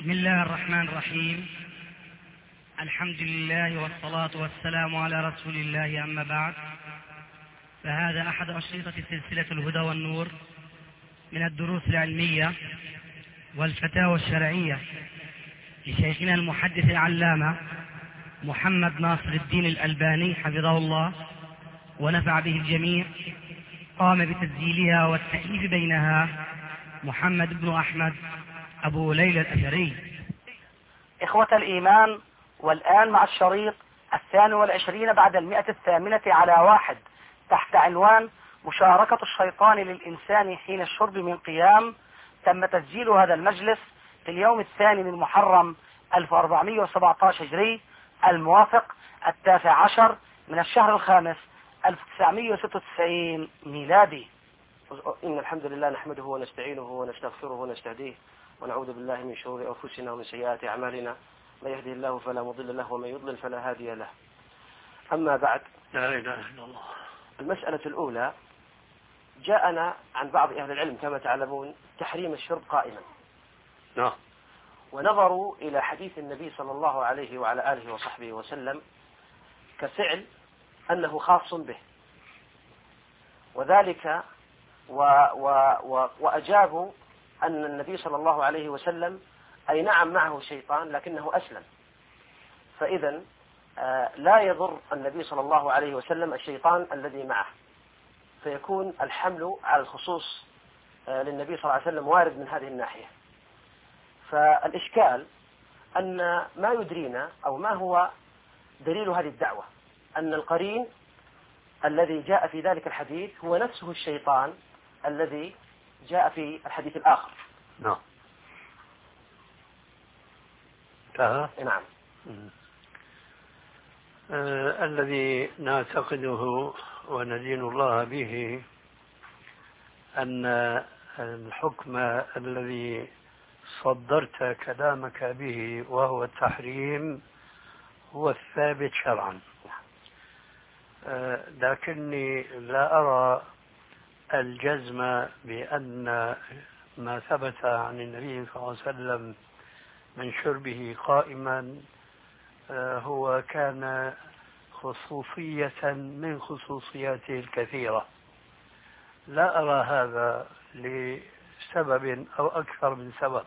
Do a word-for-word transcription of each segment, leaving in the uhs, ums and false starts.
بسم الله الرحمن الرحيم. الحمد لله والصلاة والسلام على رسول الله، أما بعد، فهذا أحد أشرطة سلسلة الهدى والنور من الدروس العلمية والفتاوى الشرعية لشيخنا المحدث العلامة محمد ناصر الدين الألباني حفظه الله ونفع به الجميع. قام بتسجيلها والتأليف بينها محمد بن أحمد أبو ليلى الأثري. إخوة الإيمان، والآن مع الشريط الثاني والعشرين بعد المئة الثامنة على واحد، تحت عنوان مشاركة الشيطان للإنسان حين الشرب من قيام. تم تسجيل هذا المجلس في اليوم الثاني من محرم ألف وأربعمائة وسبعة عشر هجري، الموافق التاسع عشر من الشهر الخامس ألف وتسعمائة وستة وتسعين ميلادي. إن الحمد لله نحمده ونستعينه ونستغفره ونستهديه ونعوذ بالله من شرور أنفسنا ومن سيئات أعمالنا، من يهده الله فلا مضل له ومن يضلل فلا هادي له. أما بعد، لا إله إلا الله. المسألة الأولى، جاءنا عن بعض أهل العلم كما تعلمون تحريم الشرب قائما. نعم. ونظروا إلى حديث النبي صلى الله عليه وعلى آله وصحبه وسلم كفعل أنه خاص به، وذلك و و و وأجابوا أن النبي صلى الله عليه وسلم أي نعم معه شيطان لكنه أسلم، فإذا لا يضر النبي صلى الله عليه وسلم الشيطان الذي معه، فيكون الحمل على الخصوص للنبي صلى الله عليه وسلم وارد من هذه الناحية. فالإشكال أن ما يدرينا أو ما هو دليل هذه الدعوة أن القرين الذي جاء في ذلك الحديث هو نفسه الشيطان الذي جاء في الحديث الآخر. نعم. آه. نعم. آه الذي نعتقده وندين الله به أن الحكم الذي صدرت كلامك به وهو التحريم هو الثابت شرعا، آه لكني لا أرى الجزم بأن ما ثبت عن النبي صلى الله عليه وسلم من شربه قائما هو كان خصوصية من خصوصياته الكثيرة. لا أرى هذا لسبب أو أكثر من سبب،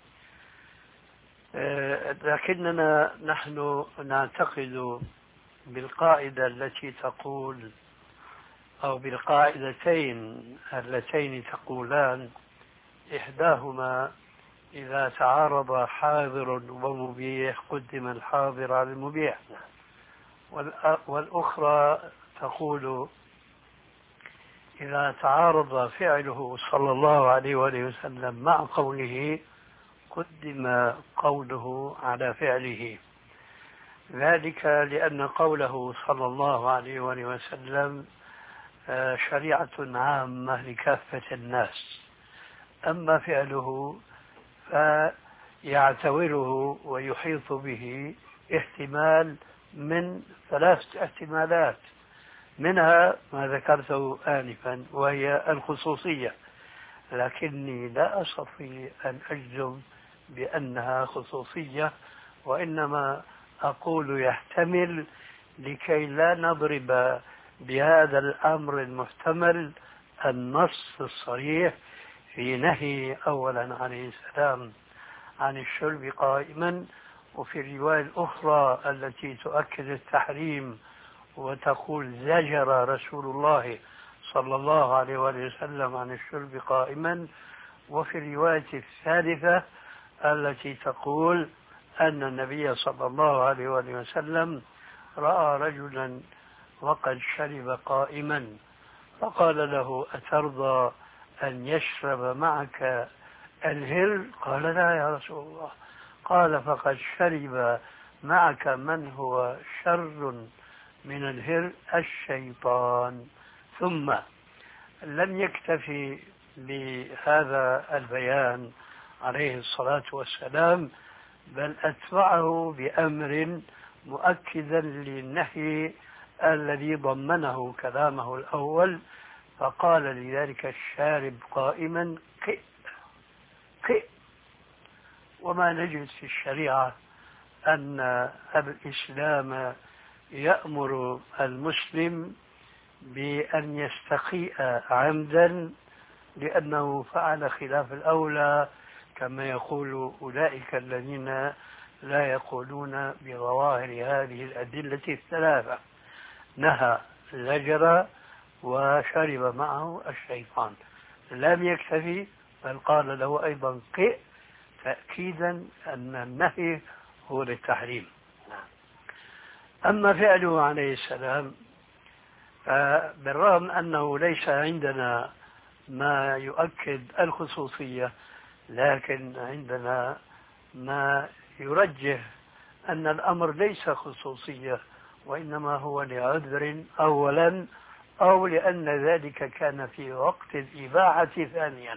لكننا نحن نعتقد بالقاعدة التي تقول أو بالقاعدتين اللتين تقولان إحداهما إذا تعارض حاضر ومبيح قدم الحاضر على المبيح، والأخرى تقول إذا تعارض فعله صلى الله عليه وآله وسلم مع قوله قدم قوله على فعله. ذلك لأن قوله صلى الله عليه وآله وسلم شريعة عامة لكافة الناس، أما فعله فيعتبره ويحيط به احتمال من ثلاث احتمالات، منها ما ذكرته آنفا وهي الخصوصية، لكني لا أستطيع أن أجزم بأنها خصوصية، وإنما أقول يحتمل لكي لا نضرب بهذا الأمر المحتمل النص الصريح في نهي أولا عليه السلام عن الشرب قائما، وفي الرواية الأخرى التي تؤكد التحريم وتقول زجر رسول الله صلى الله عليه وسلم عن الشرب قائما، وفي الرواية الثالثة التي تقول أن النبي صلى الله عليه وسلم رأى رجلا وقد شرب قائما فقال له أترضى أن يشرب معك الهر؟ قال لا يا رسول الله. قال فقد شرب معك من هو شر من الهر، الشيطان. ثم لم يكتفي بهذا البيان عليه الصلاة والسلام، بل أتبعه بأمر مؤكدا للنهي الذي ضمنه كلامه الأول، فقال لذلك الشارب قائما قئ قئ وما نجد في الشريعة أن الإسلام يأمر المسلم بأن يستقيء عمدا لأنه فعل خلاف الأولى، كما يقول أولئك الذين لا يقولون بظواهر هذه الأدلة الثلاثة: نهى، زجر، وشرب معه الشيطان. لم يكتفي بل قال له أيضا قئ، تأكيدا أن النهي هو للتحريم. أما فعله عليه السلام فبالرغم أنه ليس عندنا ما يؤكد الخصوصية، لكن عندنا ما يرجح أن الأمر ليس خصوصية، وإنما هو لعذر أولا، أو لأن ذلك كان في وقت الإباحة ثانيا.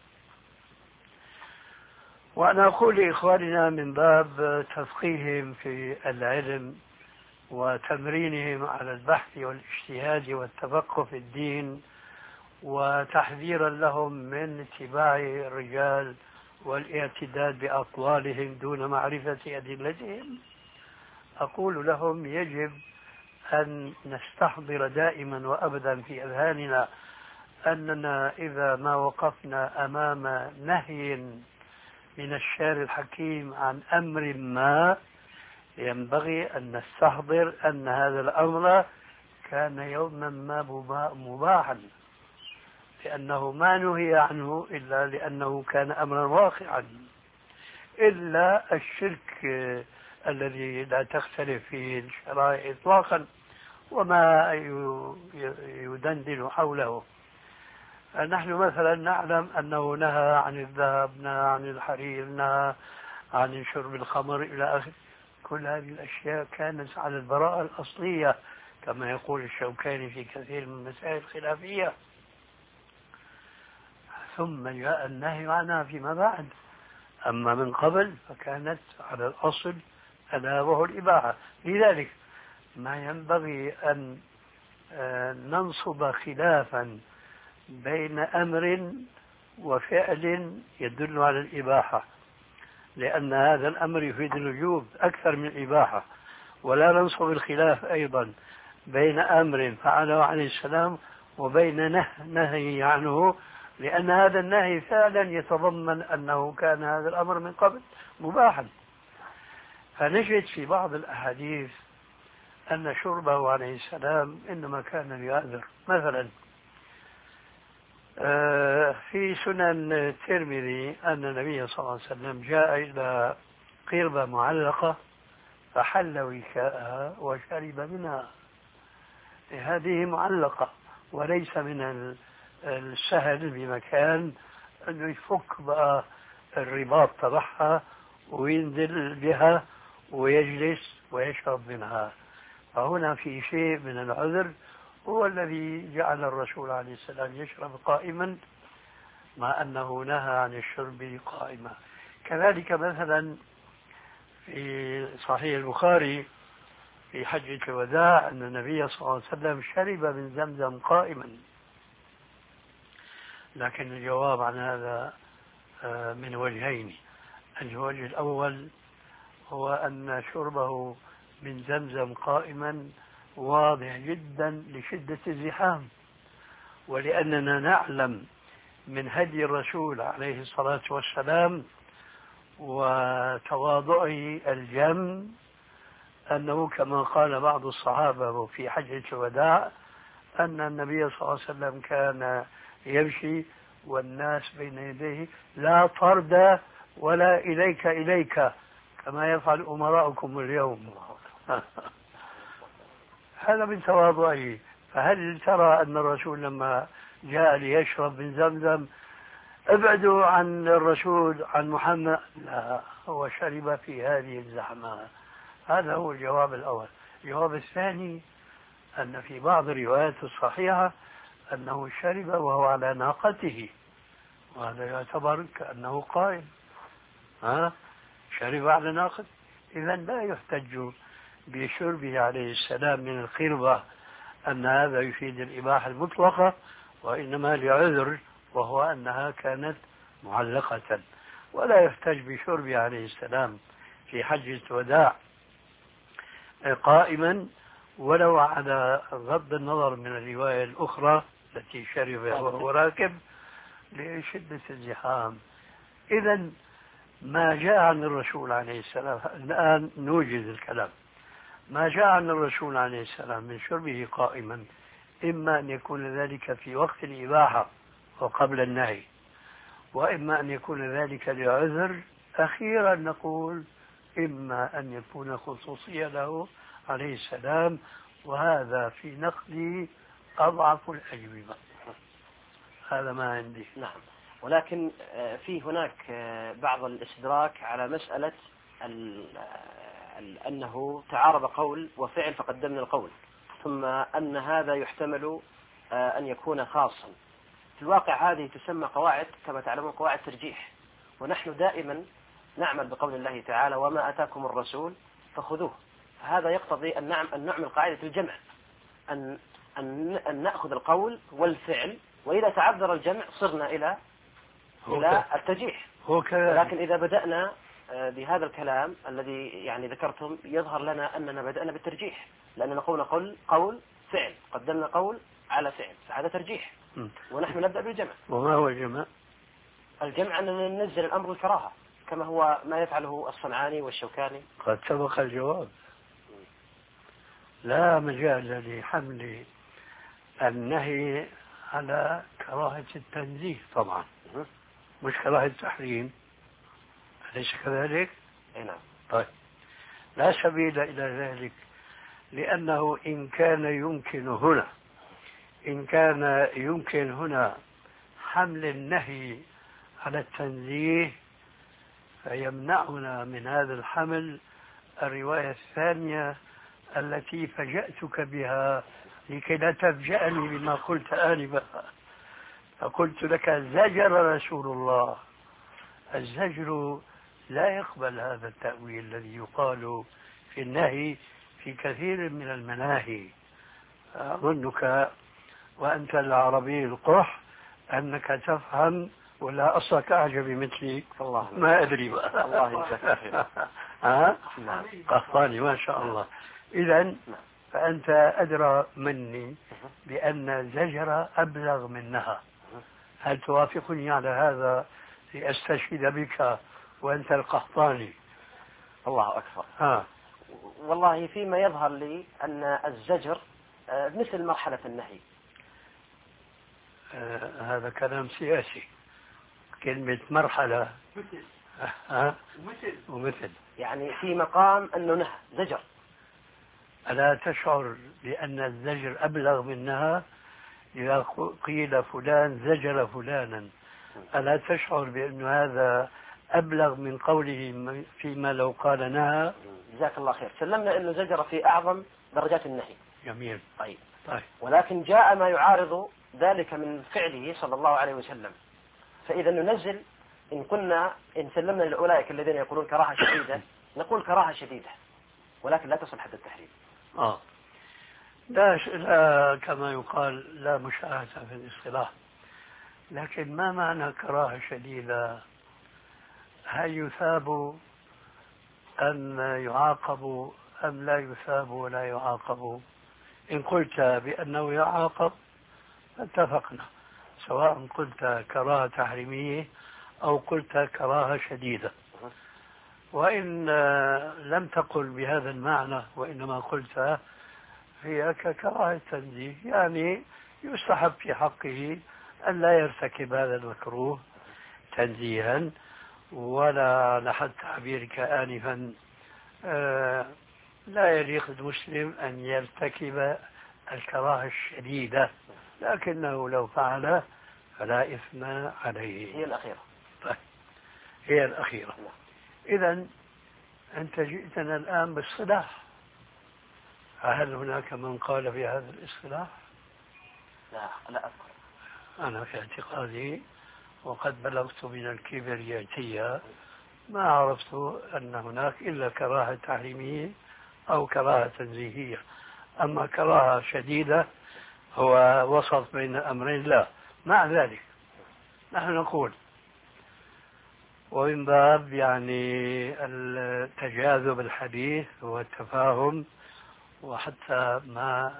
وأنا أقول لإخواننا من باب تفقيههم في العلم وتمرينهم على البحث والاجتهاد والتفقه في الدين، وتحذيرا لهم من اتباع الرجال والاعتداد بأقوالهم دون معرفة أدلتهم، أقول لهم يجب أن نستحضر دائما وأبدا في أذهاننا أننا إذا ما وقفنا أمام نهي من الشارع الحكيم عن أمر ما، ينبغي أن نستحضر أن هذا الأمر كان يوما ما مباحا، لأنه ما نهي عنه إلا لأنه كان أمرا واقعا، إلا الشرك الذي لا تختلف فيه الشرائع إطلاقا وما يدندن حوله. نحن مثلا نعلم أنه نهى عن الذهب، نهى عن الحرير، نهى عن شرب الخمر إلى آخره. كل هذه الأشياء كانت على البراءة الأصلية كما يقول الشوكاني في كثير من المسائل الخلافية، ثم جاء النهي عنها فيما بعد. أما من قبل فكانت على الأصل ألا وهو الإباحة. لذلك ما ينبغي أن ننصب خلافا بين أمر وفعل يدل على الإباحة، لأن هذا الأمر يفيد الوجوب أكثر من الإباحة، ولا ننصب الخلاف أيضا بين أمر فعله عليه السلام وبين نهي عنه، لأن هذا النهي فعلا يتضمن أنه كان هذا الأمر من قبل مباحا. فنجد في بعض الأحاديث أن شربه عليه السلام إنما كان ليعذر. مثلا في سنن الترمذي أن النبي صلى الله عليه وسلم جاء إلى قربة معلقة فحل وكاءها وشرب منها. هذه معلقة وليس من السهل بمكان أنه يفك بقى الرباط تبعها وينزل بها ويجلس ويشرب منها. فهنا في شيء من العذر هو الذي جعل الرسول عليه السلام يشرب قائما مع أنه نهى عن الشرب قائما. كذلك مثلا في صحيح البخاري في حجة الوداع أن النبي صلى الله عليه وسلم شرب من زمزم قائما، لكن الجواب عن هذا من وجهين. الوجه الأول هو أن شربه من زمزم قائما واضح جدا لشدة الزحام، ولأننا نعلم من هدي الرسول عليه الصلاة والسلام وتواضعه الجم أنه كما قال بعض الصحابة في حجة الوداع أن النبي صلى الله عليه وسلم كان يمشي والناس بين يديه لا طرد ولا إليك إليك كما يفعل أمراؤكم اليوم. هذا من تواضعه. فهل ترى أن الرسول لما جاء ليشرب من زمزم ابعدوا عن الرسول عن محمد؟ لا، هو شرب في هذه الزحمة. هذا هو الجواب الأول. الجواب الثاني أن في بعض الروايات الصحيحة أنه شرب وهو على ناقته، وهذا يعتبر كأنه قائم. ها؟ شرب على ناقته. إذا لا يحتج بشربه عليه السلام من القربة أن هذا يفيد الإباحة المطلقة، وإنما لعذر وهو أنها كانت معلقة. ولا يحتج بشربه عليه السلام في حجة الوداع قائما، ولو على غض النظر من الرواية الأخرى التي شرب وهو راكب لشدة الزحام. إذا ما جاء عن الرسول عليه السلام، الآن نوجد الكلام، ما جاء عن الرسول عليه السلام من شربه قائما إما أن يكون ذلك في وقت الإباحة وقبل النهي، وإما أن يكون ذلك لعذر. أخيرا نقول إما أن يكون خصوصية له عليه السلام، وهذا في نقدي أضعف الأجوبة. هذا ما عندي. نعم، ولكن في هناك بعض الاستدراك على مسألة أنه تعارض قول وفعل فقدمنا القول، ثم أن هذا يحتمل أن يكون خاصا. في الواقع هذه تسمى قواعد كما تعلمون قواعد ترجيح، ونحن دائما نعمل بقول الله تعالى وما أتاكم الرسول فخذوه. هذا يقتضي أن نعم أن نعمل قاعدة الجمع، أن أن أن نأخذ القول والفعل، وإذا تعذر الجمع صرنا إلى إلى الترجيح. لكن إذا بدأنا بهذا الكلام الذي يعني ذكرتم يظهر لنا أننا بدأنا بالترجيح، لأننا قلنا قول قول فعل، قدمنا قول على فعل، فهذا ترجيح، ونحن نبدأ بالجمع. وما هو الجمع؟ الجمع أن ننزل الأمر الكراهة كما هو ما يفعله الصنعاني والشوكاني. قد سبق الجواب، لا مجال لحمل النهي على كراهة التنزيه طبعا، مش كراهة التحريم، أليس كذلك؟ نعم. طيب، لا سبيل إلى ذلك، لأنه إن كان يمكن هنا إن كان يمكن هنا حمل النهي على التنزيه، فيمنعنا من هذا الحمل الرواية الثانية التي فجأتك بها لكي لا تفجأني بما قلت آنفا. فقلت لك زجر رسول الله. الزجر لا يقبل هذا التأويل الذي يقال في النهي في كثير من المناهي. أظنك وأنت العربي القح أنك تفهم، ولا أصلك أعجب مثلي الله ما أدري بقى. الله يجزاك خير. ها؟ نعم. قحطاني ما شاء الله. إذن فأنت أدرى مني بأن الزجر أبلغ منها. هل توافقني على هذا لأستشهد بك وأنت القحطاني؟ الله أكبر. ها. والله فيما يظهر لي أن الزجر مثل مرحلة النهي. آه هذا كلام سياسي. كلمة مرحلة مثل ها ومثل ومثل يعني في مقام أنه نهى زجر. ألا تشعر بأن الزجر أبلغ منها؟ إذا قيل فلان زجر فلانا، ألا تشعر بأن هذا أبلغ من قوله فيما لو قال نهى؟ جزاك الله خير. سلمنا أنه زجر في أعظم درجات النهي. جميل. طيب. طيب. ولكن جاء ما يعارض ذلك من فعله صلى الله عليه وسلم، فإذا ننزل إن كنا إن سلمنا لأولئك الذين يقولون كراهة شديدة نقول كراهة شديدة، ولكن لا تصل حد التحريم. آه. لا, لا كما يقال لا مشاهدة في الاصطلاح. لكن ما معنى كراهة شديدة؟ هل يثاب أم يعاقب أم لا يثاب ولا يعاقب؟ إن قلت بأنه يعاقب اتفقنا، سواء قلت كراهة تحريمية أو قلت كراهة شديدة. وإن لم تقل بهذا المعنى وإنما قلت هي ككراهة تنزيه، يعني يستحب في حقه أن لا يرتكب هذا المكروه تنزيها، ولا لحد تعبيرك آنفا آه لا يليق المسلم أن يرتكب الكراهة الشديدة، لكنه لو فعل فلا إثم عليه. هي الأخيرة. طيب. هي الأخيرة. إذن أنت جئتنا الآن بالصلاح، هل هناك من قال بهذا الاصطلاح؟ لا لا أذكر. أنا في اعتقادي وقد بلغت من الكبرياتية ما عرفت أن هناك إلا كراهة تحريمية أو كراهة تنزيهية. أما كراهة شديدة هو وسط بين أمرين. لا، مع ذلك نحن نقول ومن باب يعني التجاذب الحديث والتفاهم، وحتى ما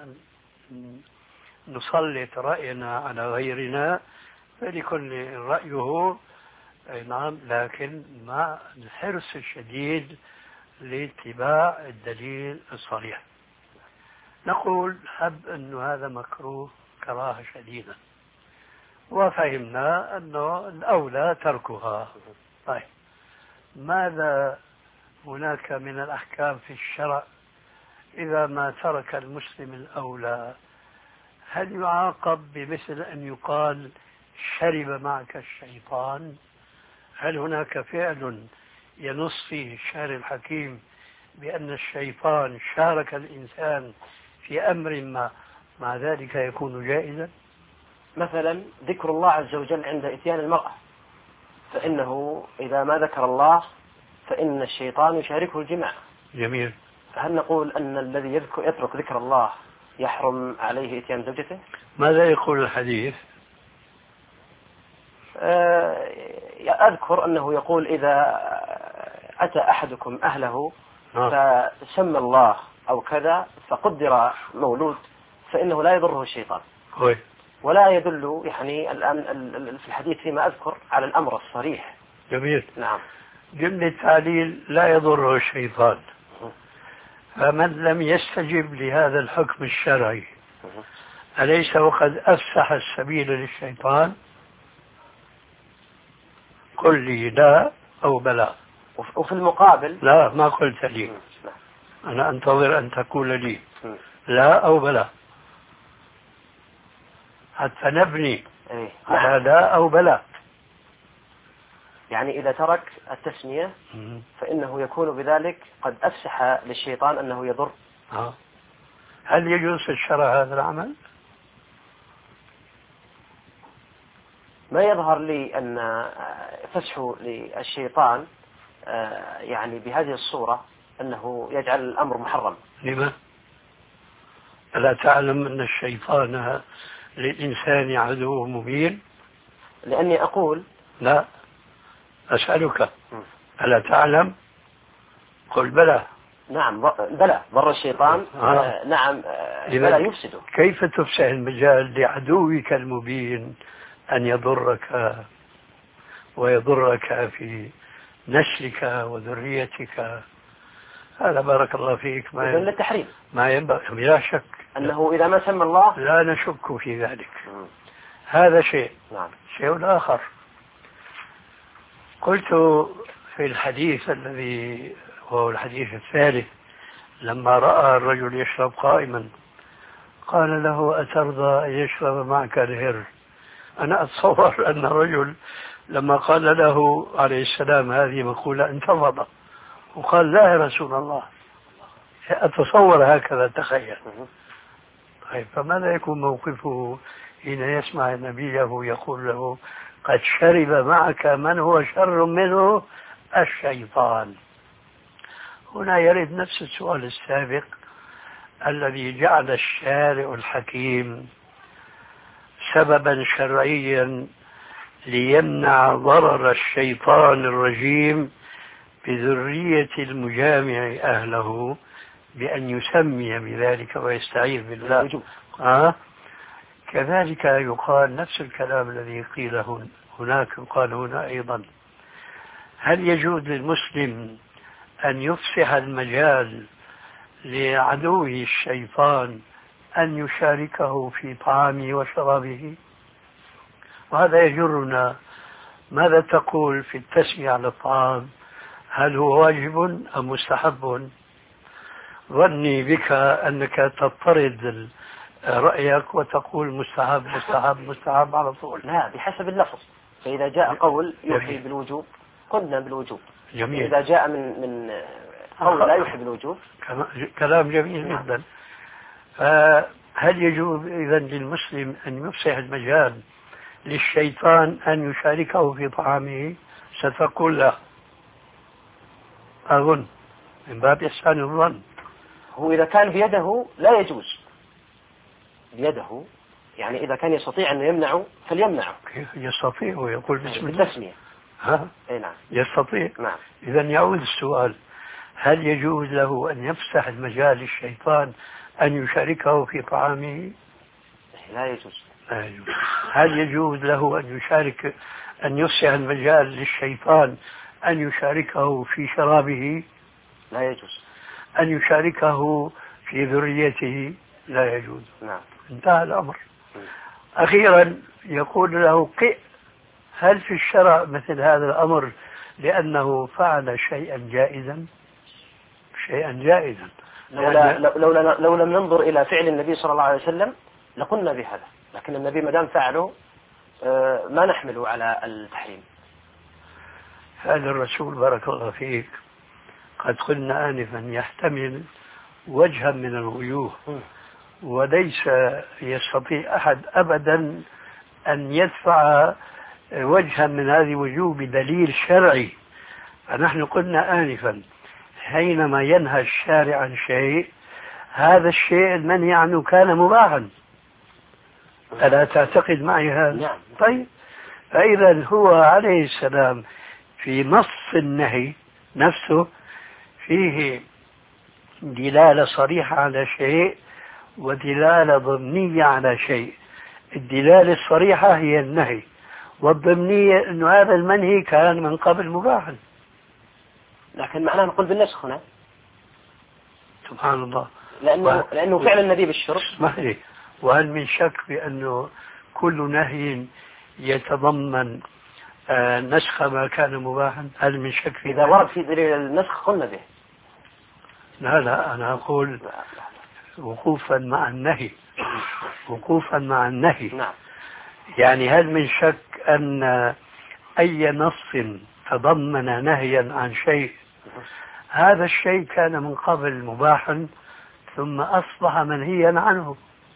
نسلط رأينا على غيرنا، فلكل رأيه. نعم، لكن مع الحرص الشديد لاتباع الدليل الصريح. نقول حب أن هذا مكروه كراهة شديدة، وفهمنا أنه الأولى تركها. طيب، ماذا هناك من الأحكام في الشرع إذا ما ترك المسلم الأولى؟ هل يعاقب بمثل أن يقال شرب معك الشيطان؟ هل هناك فعل ينص فيه الشارع الحكيم بأن الشيطان شارك الإنسان في أمر ما، مع ذلك يكون جائزا؟ مثلا ذكر الله عز وجل عند إتيان المرأة، فإنه إذا ما ذكر الله فإن الشيطان يشاركه الجماع. جميل. هل نقول أن الذي يذكر يترك ذكر الله يحرم عليه إتيان زوجته؟ ماذا يقول الحديث؟ أذكر أنه يقول إذا أتى أحدكم أهله فسمى الله أو كذا فقدر مولود فإنه لا يضره الشيطان. هوي. ولا يدل يعني الآن في الحديث فيما أذكر على الأمر الصريح. جميل. نعم. جملة تعليل لا يضره الشيطان. فمن لم يستجب لهذا الحكم الشرعي أليس وقد أفسح السبيل للشيطان؟ قل لي لا أو بلى. وفي المقابل لا، ما قلت لي، أنا أنتظر أن تقول لي لا أو بلى حتى نبني على لا أو بلى. يعني إذا ترك التسمية فإنه يكون بذلك قد أفسح للشيطان أنه يضر. آه. هل يجوز في الشرع هذا العمل؟ ما يظهر لي أن فسحه للشيطان يعني بهذه الصورة أنه يجعل الأمر محرم. لما؟ ألا تعلم أن الشيطان للإنسان عدو مبين؟ لأني أقول لا، أسألك ألا تعلم؟ قل بلى. نعم بلى، ضر الشيطان. آه. آه نعم. آه بلى يفسده. كيف تفسح المجال لعدوك المبين أن يضرك ويضرك في نسلك وذريتك؟ هذا بارك الله فيك ما ينبغي التحريم. ما ينبغي، لا شك أنه إذا ما سمى الله لا نشك في ذلك. م. هذا شيء. نعم. شيء آخر، قلت في الحديث الذي وهو الحديث الثالث لما رأى الرجل يشرب قائما قال له أترضى أن يشرب معك الهر؟ أنا أتصور أن الرجل لما قال له عليه السلام هذه مقولة انتفض وقال لا يا رسول الله، أتصور هكذا، تخيل. طيب، فماذا يكون موقفه حين يسمع نبيه يقول له قد شرب معك من هو شر منه الشيطان؟ هنا يرد نفس السؤال السابق الذي جعل الشارع الحكيم سببا شرعيا ليمنع ضرر الشيطان الرجيم بذرية المجامع أهله بأن يسمي بذلك ويستعيذ بالله. آه؟ كذلك يقال نفس الكلام الذي قيل هناك يقال هنا أيضا. هل يجوز للمسلم أن يفسح المجال لعدوه الشيطان أن يشاركه في طعامه وشرابه؟ وهذا يجرنا، ماذا تقول في التسمية على الطعام؟ هل هو واجب أم مستحب؟ ظني بك أنك تضطرد رأيك وتقول مستحب مستحب مستحب على طول. لا، بحسب اللفظ. فإذا جاء قول يوحي بالوجوب قلنا بالوجوب. جميل. إذا جاء من من قول لا يوحي بالوجوب كلام جميل جدا. فهل يجوز إذا للمسلم أن يفسح المجال للشيطان أن يشاركه في طعامه؟ ستقول لا، أظن من باب إحسان الظن. هو إذا كان بيده لا يجوز، بيده يعني إذا كان يستطيع أن يمنعه فليمنعه. كيف يستطيع ويقول بسم الله؟ التسمية. ها؟ أي نعم. يستطيع. نعم. إذا يعود السؤال: هل يجوز له أن يفسح المجال للشيطان أن يشاركه في طعامه؟ لا يجوز. لا يجوز. هل يجوز له أن يشارك أن يفسح المجال للشيطان أن يشاركه في شرابه؟ لا يجوز. أن يشاركه في ذريته؟ لا يجوز. نعم. انتهى الأمر. أخيرا يقول له: قئ، هل في الشرع مثل هذا الأمر لأنه فعل شيئا جائزا؟ شيئا جائزا. لولا لو, لو, لو لم ننظر إلى فعل النبي صلى الله عليه وسلم لقلنا بهذا، لكن النبي ما دام فعله ما نحمله على التحريم. هذا الرسول بارك الله فيك قد قلنا آنفا يحتمل وجها من الوجوه، وليس يستطيع أحد أبدا أن يدفع وجها من هذه الوجوه بدليل شرعي. فنحن قلنا آنفا حينما ينهى الشارع عن شيء هذا الشيء المنهي عنه كان مباحا، ألا تعتقد معي هذا؟ نعم. طيب، فإذا هو عليه السلام في نص النهي نفسه فيه دلالة صريحة على شيء ودلالة ضمنية على شيء. الدلالة الصريحة هي النهي، والضمنية أنه هذا المنهي كان من قبل مباحا. لكن معناه نقول بالنسخ هنا. سبحان الله. لأنه, و... لأنه فعل النبي بالشرب. اسمح لي، وهل من شك بأنه كل نهي يتضمن آه نسخ ما كان مباحا؟ هل من شك في إذا ورد في دليل النسخ قلنا به. لا لا، أنا أقول وقوفا مع النهي، وقوفا مع النهي. نعم. يعني هل من شك أن أي نص تضمن نهيا عن شيء هذا الشيء كان من قبل مباحا ثم أصبح منهيا عنه؟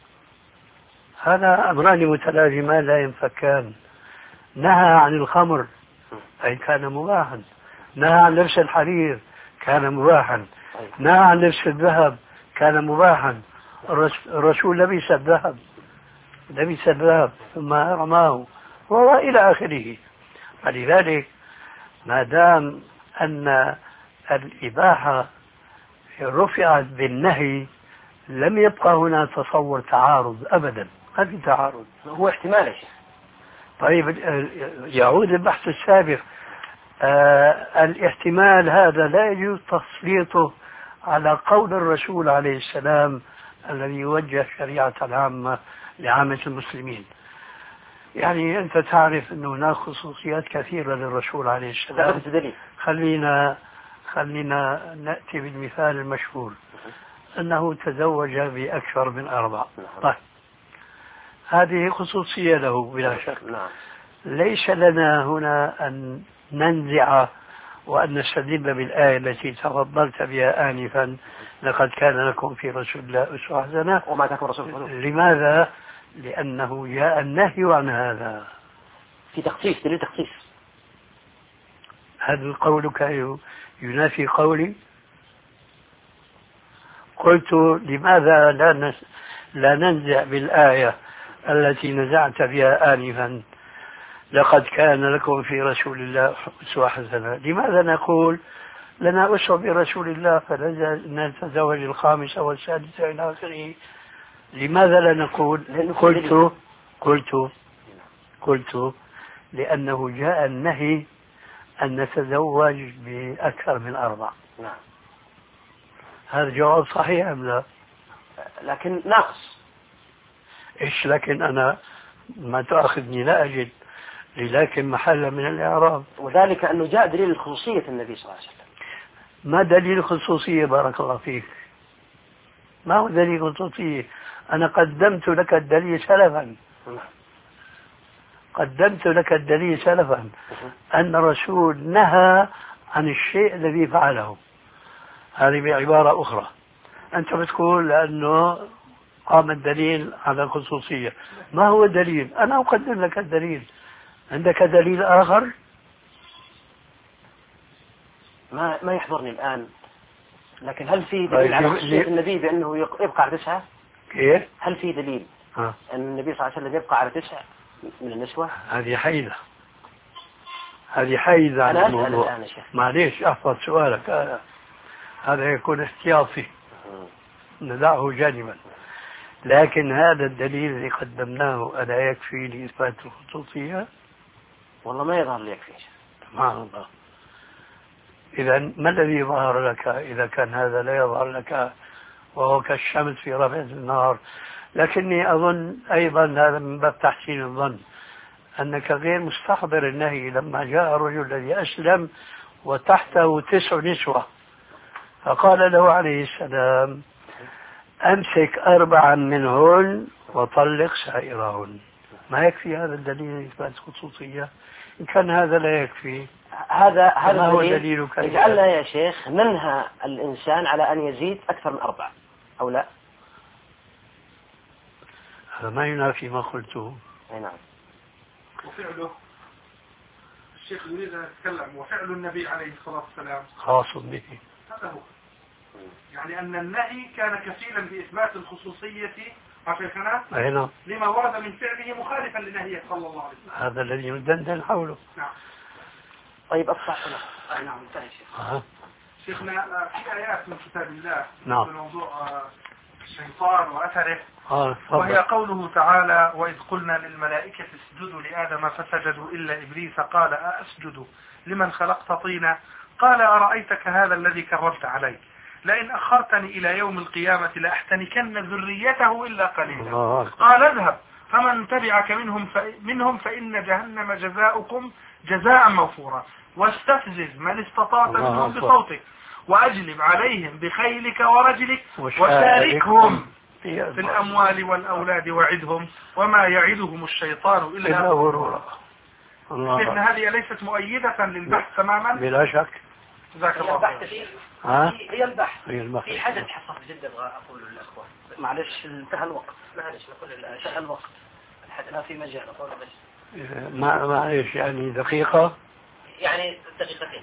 هذا أمران متلازمان لا ينفكان. نهى عن الخمر أي كان مباحا، نهى عن لبس الحرير كان مباحا، نهى عن لبس الذهب كان مباحا. الرسول لبس الذهب لبس الذهب ثم رماه وإلى آخره. فلذلك ما دام أن الإباحة رفعت بالنهي لم يبقى هنا تصور تعارض أبدا، ما في تعارض، هو احتمال. طيب يعود البحث السابق. آه الاحتمال هذا لا يجوز تسليطه على قول الرسول عليه السلام الذي يوجه الشريعة العامة لعامة المسلمين. يعني أنت تعرف أن هناك خصوصيات كثيرة للرسول عليه السلام. خلينا خلينا نأتي بالمثال المشهور أنه تزوج بأكثر من أربع. طيب هذه خصوصية له بلا شك. ليس لنا هنا أن ننزع وأن نستدل بالآية التي تفضلت بها آنفا: لقد كان لكم في رسول الله أسوة حسنة. وما تكون رسول الله. لماذا؟ لأنه جاء النهي عن هذا في تخصيص، دليل تخصيص. هل قولك ينافي قولي؟ قلت لماذا لا نس... لا ننزع بالآية التي نزعت بها آنفا: لقد كان لكم في رسول الله أسوة حسنة؟ لماذا نقول لنا أسوة برسول الله فنتزوج الخامسة والسادسة إلى آخره؟ لماذا لا نقول؟ قلت قلت قلت لأنه جاء النهي أن نتزوج بأكثر من أربع. نعم. هذا جواب صحيح أم لا؟ لكن ناقص. إيش لكن؟ أنا ما تأخذني لا أجد لكن محل من الإعراب. وذلك أنه جاء دليل خصوصية النبي صلى الله عليه وسلم. ما دليل خصوصية بارك الله فيك؟ ما هو دليل خصوصية؟ أنا قدمت لك الدليل سلفا. قدمت لك الدليل سلفا أن الرسول نهى عن الشيء الذي فعله. هذه بعبارة أخرى أنت بتقول لأنه قام الدليل على الخصوصية. ما هو الدليل؟ أنا أقدم لك الدليل. عندك دليل آخر؟ ما ما يحضرني الآن. لكن هل في دليل على خصوصية النبي بأنه يبقى على تسعة؟ كيف؟ هل في دليل ها. أن النبي صلى الله عليه وسلم يبقى على تسعة من النسوة؟ هذه حيلة، هذه حيز عن أنا أسأل الموضوع. الآن يا شيخ. معليش احفظ سؤالك هذا، هذا يكون احتياطي ندعه جانبا. لكن هذا الدليل اللي قدمناه ألا يكفي لإثبات الخصوصية؟ والله ما يظهر لي يكفي. سبحان الله. إذا ما الذي ظهر لك إذا كان هذا لا يظهر لك وهو كالشمس في ربع النهار؟ لكني أظن أيضا هذا من باب تحسين الظن أنك غير مستحضر النهي لما جاء الرجل الذي أسلم وتحته تسع نسوة فقال له عليه السلام أمسك أربعا منهن وطلق سائرهن. ما يكفي هذا الدليل لإثبات الخصوصية؟ إن كان هذا لا يكفي هذا هذا هو الدليل يجعلنا يا شيخ ننهى الإنسان على أن يزيد أكثر من أربعة أو لا؟ هذا ما ينافي ما قلته. أي نعم. وفعله الشيخ يريد أن يتكلم وفعل النبي عليه الصلاة والسلام خاص به. هذا هو، يعني أن النهي كان كفيلا بإثبات الخصوصية عشان أين لما ورد من فعله مخالفا لنهيه صلى الله عليه وسلم. هذا الذي ندندن حوله. نعم. طيب أصبح له. أي نعم انتهى شيخ. أه. شيخنا في آيات من كتاب الله نعم. في موضوع الشيطان وأثره. آه. وهي قوله تعالى وإذ قلنا للملائكة اسجدوا لآدم فسجدوا إلا إبليس قال أسجد لمن خلقت طينا قال أرأيتك هذا الذي كرمت علي لئن أخرتني إلى يوم القيامة لأحتنكن ذريته إلا قليلا قال اذهب فمن تبعك منهم, منهم فإن جهنم جزاؤكم جزاء موفورا واستفزز من استطعت منهم بصوتك وأجلب عليهم بخيلك ورجلك وشاركهم في الأموال والأولاد وعدهم وما يعدهم الشيطان إلا غرورا. إن هذه ليست مؤيدة للبحث تماما بلا شك. جزاك الله خير. هي البحث. هي البحث. في حدث حصل جدا أبغى أقوله للأخوة. معلش انتهى الوقت. معلش نقول انتهى الوقت. لا في مجال أقول بس. ما معلش يعني دقيقة. يعني دقيقتين.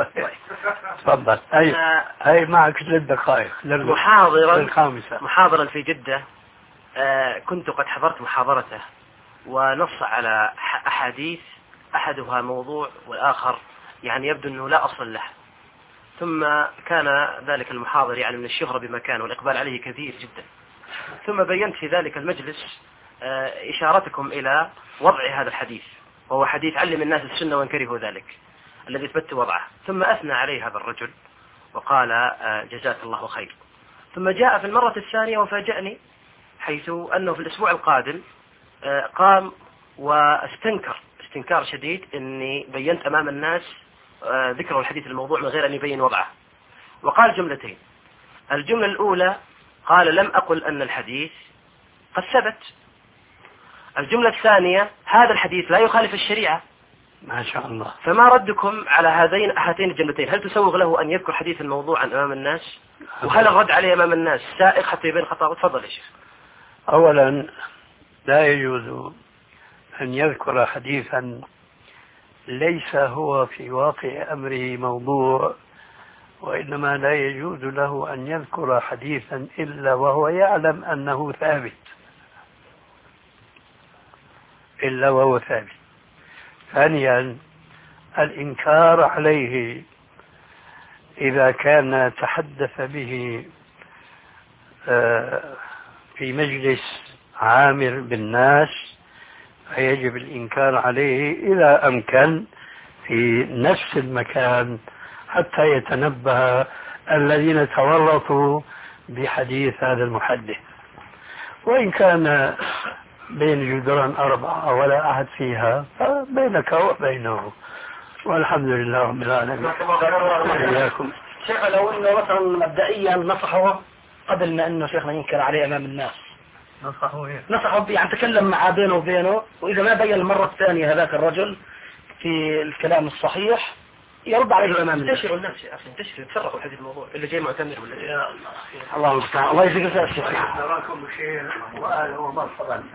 تفضل. أي أي معك ثلاث دقائق. محاضرا الخامسة. محاضرا في جدة. آه كنت قد حضرت محاضرته ونص على أحاديث أحدها موضوع والآخر يعني يبدو أنه لا أصل له. ثم كان ذلك المحاضر يعني من الشهرة بمكان والإقبال عليه كثير جدا. ثم بينت في ذلك المجلس آه إشارتكم إلى وضع هذا الحديث وهو حديث علم الناس السنة وان كرهوا ذلك الذي اثبت وضعه. ثم أثنى عليه هذا الرجل وقال آه جزاك الله خير. ثم جاء في المرة الثانية وفاجأني حيث أنه في الأسبوع القادم آه قام واستنكر استنكار شديد أني بينت أمام الناس آه ذكر الحديث الموضوع من غير أن يبين وضعه. وقال جملتين. الجملة الأولى قال لم أقل أن الحديث قد ثبت. الجملة الثانية هذا الحديث لا يخالف الشريعة. ما شاء الله. فما ردكم على هذين هاتين الجملتين؟ هل تسوغ له أن يذكر حديث الموضوع أمام الناس؟ وهل الرد عليه أمام الناس سائغ حتى يبين خطأه؟ تفضل يا شيخ. أولا لا يجوز أن يذكر حديثا ليس هو في واقع أمره موضوع، وإنما لا يجوز له أن يذكر حديثا إلا وهو يعلم أنه ثابت إلا وهو ثابت. ثانيا الإنكار عليه إذا كان تحدث به في مجلس عامر بالناس فيجب الإنكار عليه إذا أمكن في نفس المكان حتى يتنبه الذين تورطوا بحديث هذا المحدث. وإن كان بين جدران أربعة ولا أحد فيها فبينك وبينه والحمد لله رب العالمين. إياكم. شيخ لو إنه مثلا مبدئيا نصحه قبل ما إنه شيخنا ينكر عليه أمام الناس. نصحه إيه؟ نصحه يعني تكلم معه بينه وبينه، وإذا ما بين المرة الثانية هذاك الرجل في الكلام الصحيح يرد عليه أمام الناس. انتشروا الناس يا أخي انتشروا يتفرقوا في هذا الموضوع اللي جاي معتمر ولا جاي. يا الله الله المستعان. الله يجزيك خير الشيخ. نراكم بخير وأهلا ومرحبا.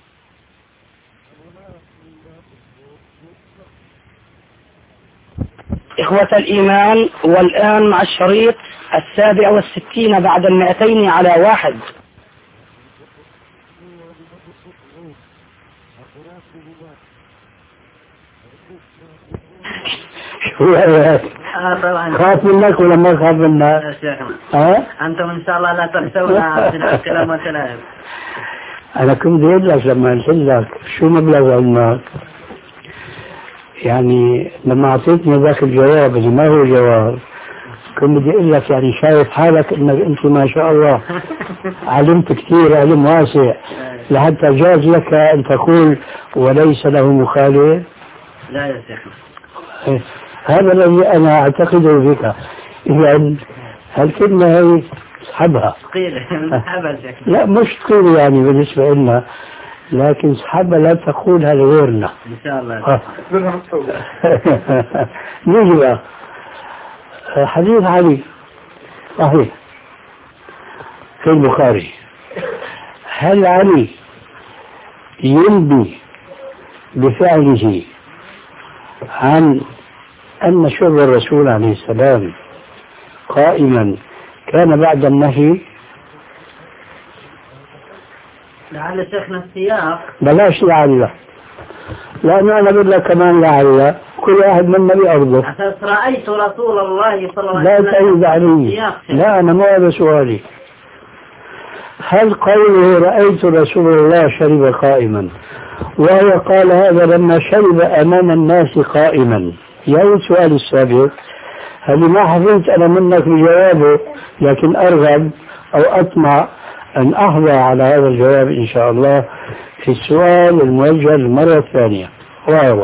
إخوة الإيمان، والآن مع الشريط السابع والستين بعد المئتين على واحد. شو رأيك؟ آه طبعا. خاف منك ولا ما خاف منك؟ يا شيخنا. ها؟ أنتم إن شاء الله لا تنسونا في الكلام والتلاعب. أنا كنت أقول لك لما قلت لك شو مبلغ علمك؟ يعني لما أعطيتني ذاك الجواب اللي ما هو جواب كنت بدي أقول لك يعني شايف حالك إنك أنت ما شاء الله علمت كثير علم واسع لحتى جاز لك أن تقول وليس له مخالف. لا يا شيخنا. هذا الذي أنا أعتقده فيك. إذا هالكلمة هي اسحبها. ثقيلة اسحبها شيخنا. لا مش ثقيلة يعني بالنسبة لنا لكن اسحبها لا تقولها لغيرنا. إن شاء الله. نيجي بقى حديث علي صحيح في البخاري. هل علي ينبي بفعله عن أن شرب الرسول عليه السلام قائما كان بعد النهي؟ لعل شيخنا السياق. بلاش لعل، لأنه أنا بقول لك كمان لعل كل واحد منا بأرضه. أساس رأيت رسول الله صلى الله عليه لا وسلم. تعيد علي. لا أنا مو هذا سؤالي. هل قوله رأيت رسول الله شرب قائما وهو قال هذا لما شرب أمام الناس قائما؟ يعني السؤال السابق هل ما حفظت أنا منك بجوابه لكن أرغب أو أطمع أن أحظى على هذا الجواب إن شاء الله في السؤال الموجه المرة الثانية، وهو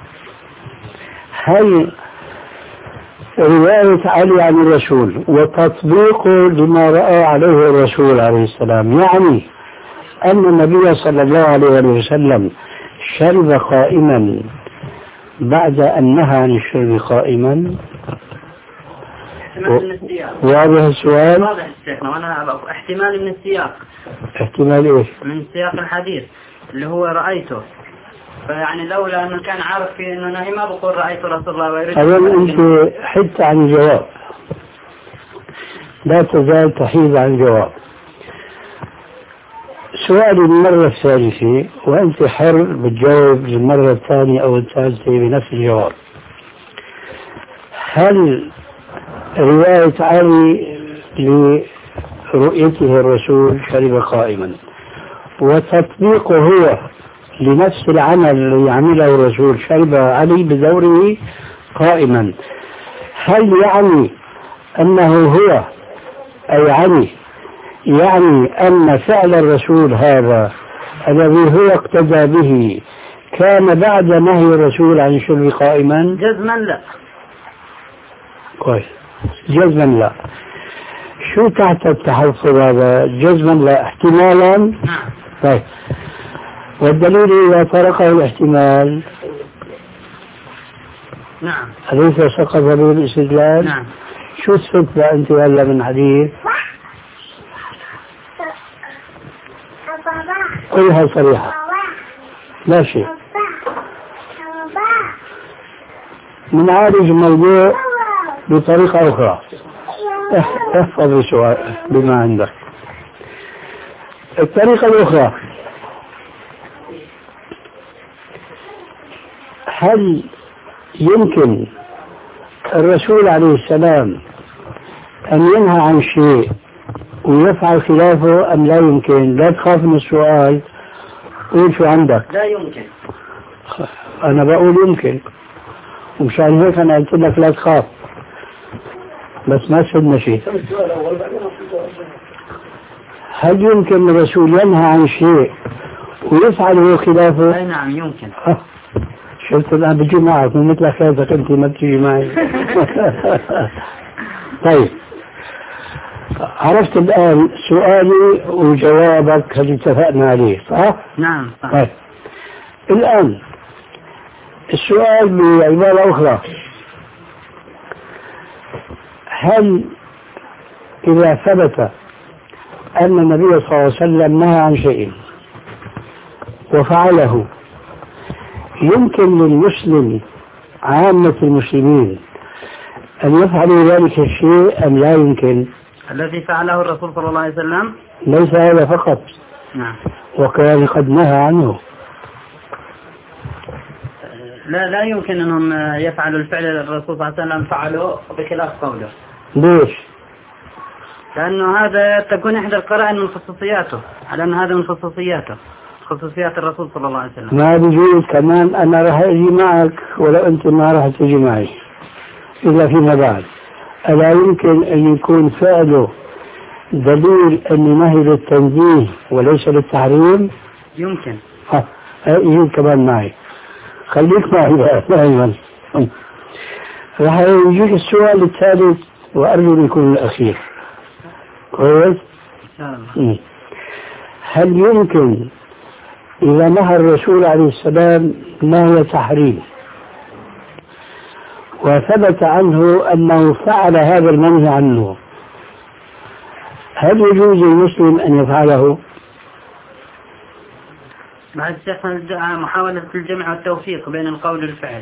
هل رواية علي عن الرسول وتطبيقه لما رأى عليه الرسول عليه السلام يعني أن النبي صلى الله عليه وسلم شرب قائما بعد أن نهى عن الشرب قائما؟ احتمال من السياق. واضح السؤال؟ واضح شيخنا وأنا احتمال من السياق. احتمال إيش؟ من سياق الحديث اللي هو رأيته، فيعني لولا أنه كان عارف في أنه نهي ما بقول رأيت رسول الله ويريد. أولا أنت حدت عن الجواب، لا تزال تحيد عن الجواب. سؤالي المرة الثالثة وأنت حر بتجاوب للمرة الثانية أو الثالثة بنفس الجواب. هل رواية علي لرؤيته الرسول شرب قائما وتطبيقه هو لنفس العمل اللي يعمله الرسول شرب علي بدوره قائما، هل يعني أنه هو أي علي يعني أن فعل الرسول هذا الذي هو اقتدى به كان بعد نهي الرسول عن الشرب قائما؟ جزما لا. كويس، جزما لا. شو تحت التحفظ هذا؟ جزما لا احتمالا؟ نعم. طيب والدليل إذا طرقه الاحتمال نعم أليس سقط به الاستدلال؟ نعم. شو الصدفة أنت هلا من حديث؟ قلها صريحة لا شيء من عالج الموضوع بطريقة أخرى. احفظ السؤال بما عندك. الطريقة الأخرى، هل يمكن الرسول عليه السلام أن ينهى عن شيء ويفعل خلافه أم لا يمكن؟ لا تخاف من السؤال، قول شو عندك. لا يمكن. أنا بقول يمكن، ومشان هيك أنا قلت لك لا تخاف، بس ما سدنا شيء. هل يمكن الرسول ينهى عن شيء ويفعله خلافه؟ أي نعم يمكن. شفت الآن بجي معك من مثل خيرتك أنت ما بتجي معي. طيب عرفت الآن سؤالي وجوابك هل اتفقنا عليه صح؟ نعم صح. طيب الآن السؤال بعبارة أخرى، هل إذا ثبت أن النبي صلى الله عليه وسلم نهى عن شيء وفعله يمكن للمسلم عامة المسلمين أن يفعلوا ذلك الشيء أم لا يمكن؟ الذي فعله الرسول صلى الله عليه وسلم ليس هذا فقط، نعم، وكان قد نهى عنه. لا لا يمكن أنهم يفعلوا الفعل الرسول صلى الله عليه وسلم فعلوا بخلاف قوله. ليش؟ لأنه هذا تكون إحدى القرائن من خصوصياته، على أن هذا من خصوصياته، خصوصيات الرسول صلى الله عليه وسلم. ما بيجوز كمان أنا راح أجي معك ولو أنت ما راح تجي معي إلا فيما بعد. ألا يمكن أن يكون فعله دليل أن نهي للتنزيه وليس للتحريم؟ يمكن. ها يجي كمان معي، خليك معي دائما. راح يجيك السؤال الثالث وأرجو أن يكون الأخير. كويس؟ هل يمكن إذا نهى الرسول عليه السلام نهي تحريم وثبت عنه أنه فعل هذا المنهي عنه، هل يجوز للمسلم أن يفعله؟ بعد شيخنا محاولة الجمع والتوفيق بين القول والفعل.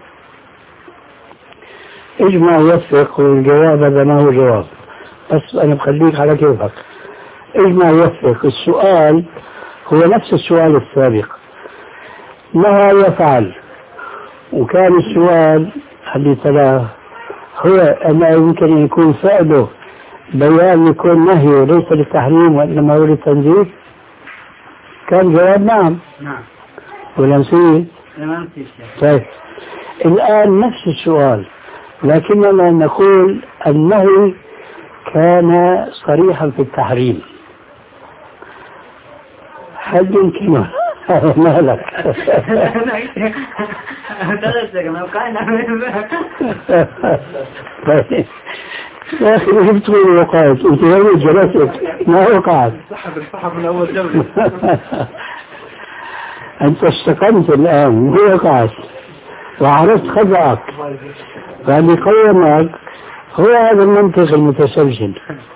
اجمع ووفق، والجواب هذا ما هو جواب، بس أنا بخليك على كيفك. اجمع ووفق، السؤال هو نفس السؤال السابق، نهى يفعل، وكان السؤال اللي تلاه هو أنه يمكن أن يكون فعله بيان يكون نهي وليس للتحريم وإنما هو للتنزيه. كان جواب نعم. نعم. ولا نسيت؟ لا نسيت. طيب الآن نفس السؤال، لكننا نقول النهي كان صريحا في التحريم. هل يمكن ما لك يا أخي جبت لي وقعت أنت وين جلست ما وقعت سحب السحب من أول جولة. أنت استقمت الآن ما وقعت وعرفت خطأك، فاللي قومك هو هذا المنطق المتسلسل،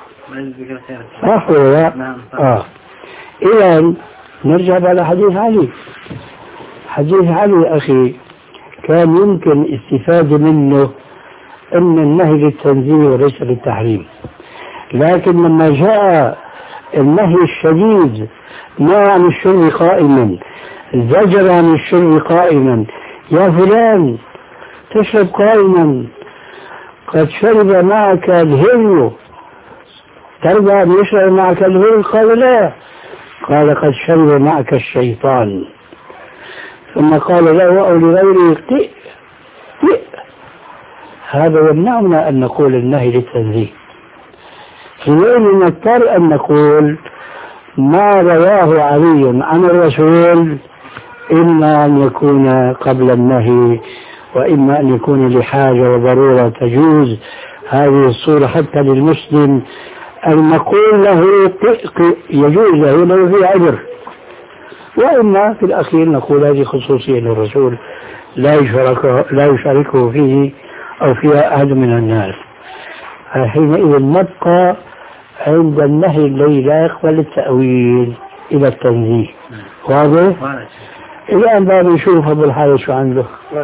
صح ولا لا؟ آه. إذن نرجع على حديث علي. حديث علي أخي كان يمكن استفادة منه أن النهي للتنزيه وليس للتحريم، لكن لما جاء النهي الشديد نهى عن الشرب قائما، زجر عن الشرب قائما، يا فلان تشرب قائما قد شرب معك الهري، ترضى أن يشرب معك الهري؟ قال لا، قال قد شرب معك الشيطان. ثم قال له أو لغيره قئ قئ. هذا يمنعنا أن نقول النهي للتنزيه، حينئذ نضطر أن نقول ما رواه علي عن الرسول إما أن يكون قبل النهي وإما أن يكون لحاجة وضرورة تجوز هذه الصورة حتى للمسلم أن نقول له قئ يجوز له لو في عذر، وإما في الأخير نقول هذه خصوصية للرسول لا يشاركه, لا يشاركه فيه أو فيها أحد من الناس. حينئذ نبقى عند النهي الذي لا يقبل التأويل إلى التنزيه. واضح؟ الآن بقى نشوف أبو الحارث شو عنده.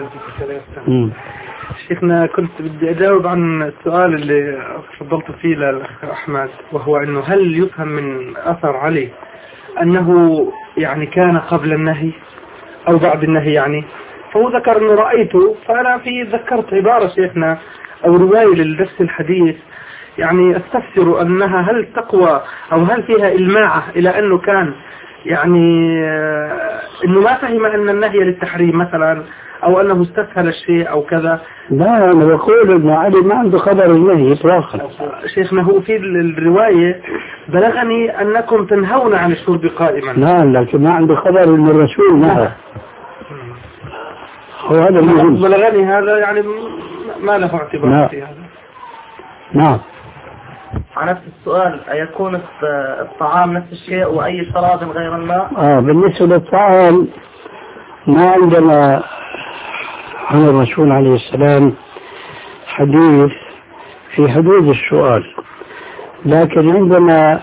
شيخنا كنت بدي أجاوب عن السؤال اللي فضلت فيه للأخ أحمد، وهو أنه هل يفهم من أثر علي أنه يعني كان قبل النهي أو بعد النهي يعني؟ فهو ذكر أنه رأيته، فأنا في ذكرت عبارة شيخنا أو رواية لنفس الحديث يعني استفسر أنها هل تقوى أو هل فيها إلماعة إلى أنه كان يعني أنه ما فهم أن النهي للتحريم مثلا أو أنه استسهل الشيء أو كذا. لا أنا بقول أن علي ما عنده خبر النهي إطلاقا. شيخنا هو في الرواية بلغني أنكم تنهون عن الشرب قائما. لا لكن ما عنده خبر أن الرسول نهى. هو هذا المهم. بلغني هذا يعني ما له اعتبار في هذا. نعم. على نفس السؤال أيكون الطعام نفس الشيء وأي شراب غير الماء؟ آه بالنسبة للطعام ما عندنا عن الرسول عليه السلام حديث في حدود السؤال، لكن عندنا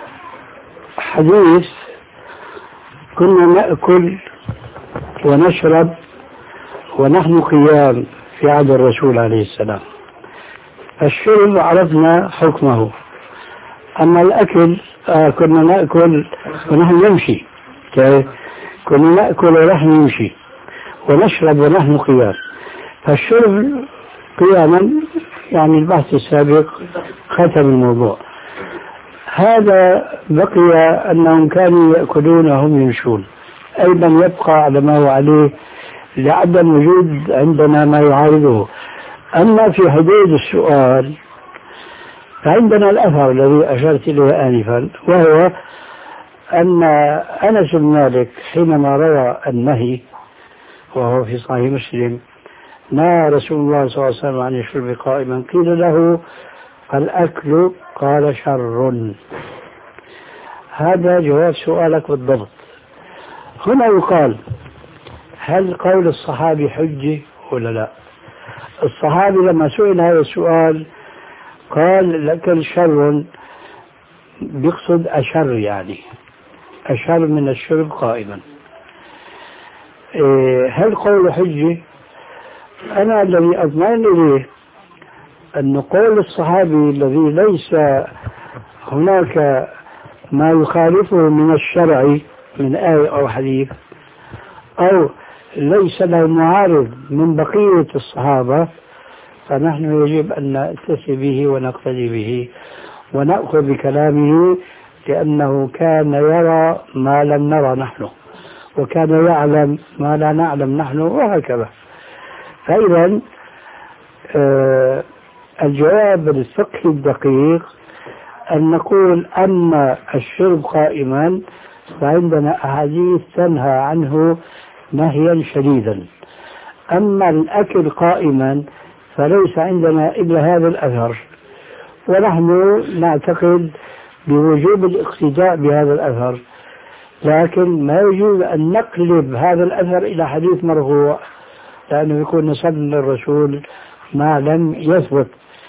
حديث كنا نأكل ونشرب ونحن قيام في عهد الرسول عليه السلام. الشرب عرفنا حكمه، أما الأكل آه كنا نأكل ونحن نمشي، كنا نأكل ونحن نمشي، ونشرب ونحن قيام. فالشرب قياما يعني البحث السابق ختم الموضوع. هذا بقي أنهم كانوا يأكلون وهم يمشون، أيضا يبقى على ما هو عليه لعدم وجود عندنا ما يعارضه. أما في حدود السؤال فعندنا الأثر الذي أشرت إليه آنفا، وهو أن أنس بن مالك حينما روى النهي وهو في صحيح مسلم نهى رسول الله صلى الله عليه وسلم عن الشرب قائما، قيل له الأكل قال شر. هذا جواب سؤالك بالضبط. هنا يقال هل قول الصحابي حجة ولا لا؟ الصحابي لما سئل هذا السؤال قال الأكل شر، بيقصد أشر، يعني أشر من الشرب قائما. هل قول حجة؟ أنا الذي أضمن إليه أن قول الصحابي الذي ليس هناك ما يخالفه من الشرع من آية أو حديث، أو ليس له معارض من بقية الصحابة، فنحن يجب أن نأتسي به ونقتدي به ونأخذ بكلامه، لأنه كان يرى ما لم نرى نحن، وكان يعلم ما لا نعلم نحن، وهكذا. فإذا آه الجواب الفقهي الدقيق أن نقول أما الشرب قائما فعندنا أحاديث تنهى عنه نهيا شديدا، أما الأكل قائما فليس عندنا إلا هذا الأثر، ونحن نعتقد بوجوب الاقتداء بهذا الأثر، لكن ما يجوز أن نقلب هذا الأثر إلى حديث مرفوع، لأنه يكون نسب للرسول ما لم يثبت.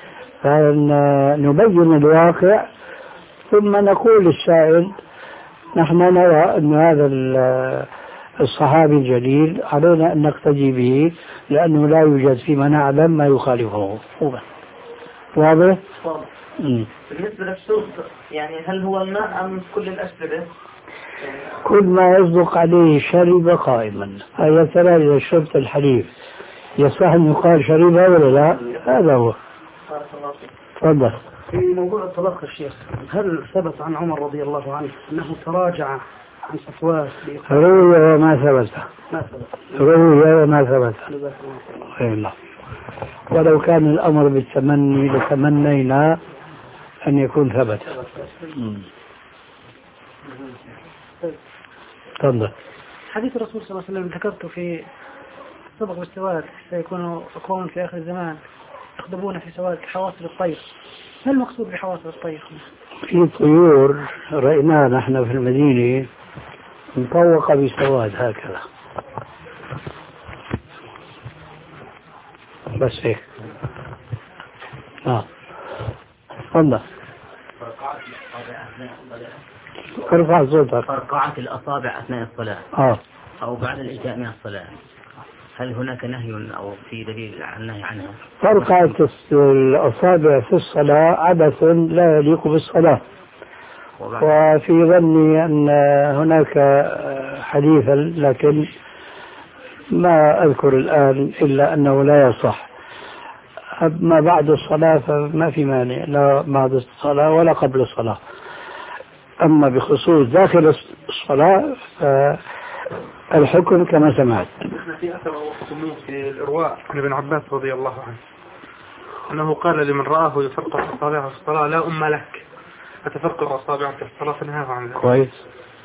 فنبين الواقع ثم نقول للسائل نحن نرى أن هذا الصحابي الجليل علينا أن نقتدي به، لأنه لا يوجد فيما نعلم ما يخالفه. واضح؟ بالنسبة للشرب يعني هل هو الماء أم كل الأشربة؟ كل ما يصدق عليه شرب قائما. هيا ترى إذا شربت الحليب يصح أن يقال شربها ولا لا؟ هذا هو. تفضل. في موضوع الطلاق الشيخ، هل ثبت عن عمر رضي الله عنه أنه تراجع عن فتواه؟ روي وما ثبت. ما ثبت. روي وما ثبت. الله. ولو كان الأمر بالتمني لتمنينا أن يكون ثبت. تفضل. حديث الرسول صلى الله عليه وسلم ذكرته في السبق بالسواد، سيكون أقوام في آخر الزمان يخضبون في سواد حواصل الطير. هل المقصود بحواصل الطير؟ في طيور رأيناها نحن في المدينة مطوقة بسواد هكذا، بس هيك. آه. تفضل. ارفع صوتك. فرقعت الأصابع أثناء الصلاة آه. أو بعد الإنتهاء من الصلاة، هل هناك نهي أو في دليل عن النهي عنها؟ فرقعت الأصابع في الصلاة عبث لا يليق بالصلاة، وفي ظني أن هناك حديثا لكن ما أذكر الآن إلا أنه لا يصح. أما بعد الصلاة فما في مانع، لا بعد الصلاة ولا قبل الصلاة. أما بخصوص داخل الصلاة فالحكم كما سمعت. في أثر وقتموه في الإرواء عن ابن عباس رضي الله عنه أنه قال لمن رآه يفرق أصابعه في الصلاة لا أم لك أتفرق أصابعك في الصلاة فنهاه عن ذلك. كويس.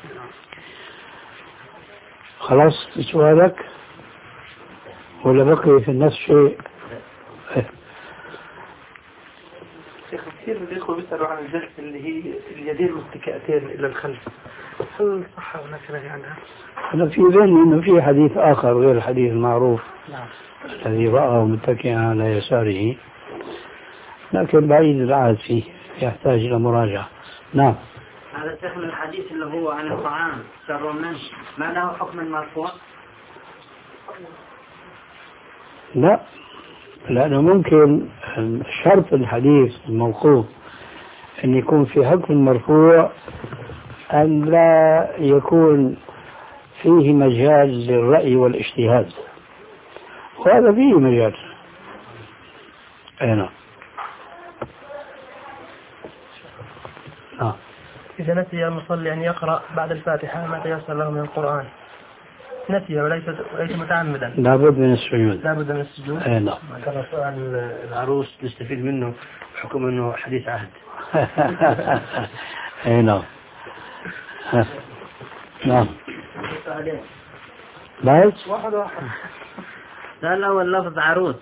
خلاص سؤالك ولا بقي في النفس شيء؟ شيخ كثير من الإخوة بيسألوا عن الجلسة اللي هي اليدين متكئتين إلى الخلف، هل صح هناك نهي عنها؟ أنا في ذهني إنه في حديث آخر غير الحديث المعروف نعم. الذي رآه متكئا على يساره، لكن بعيد العهد فيه يحتاج إلى مراجعة. نعم. هذا شيخ من الحديث اللي هو عن الطعام شر منه، ما له حكم مرفوع؟ لا، لأنه ممكن شرط الحديث الموقوف أن يكون في حكم مرفوع أن لا يكون فيه مجال للرأي والاجتهاد، وهذا فيه مجال. أين آه. إذا نسي المصلي أن يقرأ بعد الفاتحة ما تيسر له من القرآن، نسي وليس وليس متعمدا، لابد من السجود. لابد من السجود. أي نعم. كان سؤال العروس نستفيد منه بحكم أنه حديث عهد. أي نعم. نعم. بس واحد واحد. السؤال الأول لفظ عروس.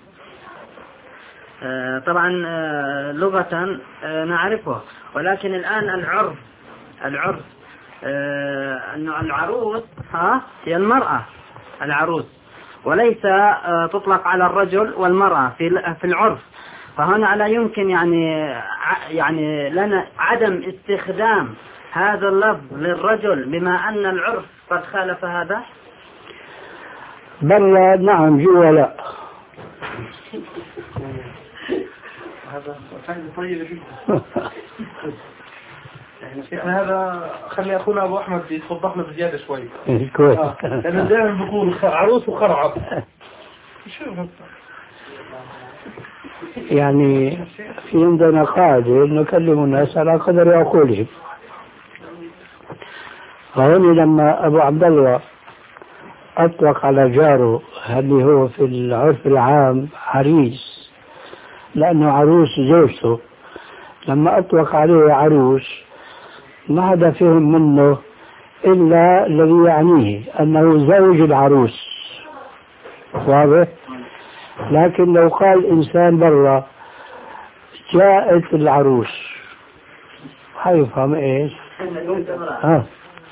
آه طبعا آه لغة آه نعرفه، ولكن الآن العرف العرف آه أنه العروس ها هي المرأة العروس، وليس آه تطلق على الرجل والمرأة في في العرف. فهنا لا يمكن يعني يعني لنا عدم استخدام هذا اللفظ للرجل بما أن العرف قد خالف هذا. بل نعم جوا لا. هذا طيب جدا. هذا خلي أخونا أبو أحمد يتوضحنا بزيادة شوي. كويس. لأن دائما بقول عروس وخرعب. يعني في عندنا قاعدة نكلم الناس على قدر عقولهم. فهنا لما أبو عبد الله أطلق على جاره اللي هو في العرف العام عريس لأنه عروس زوجته، لما أطلق عليه عروس ما حدا فهم منه إلا الذي يعنيه أنه زوج العروس، واضح؟ لكن لو قال إنسان برا جاءت العروس حيفهم إيش؟ ها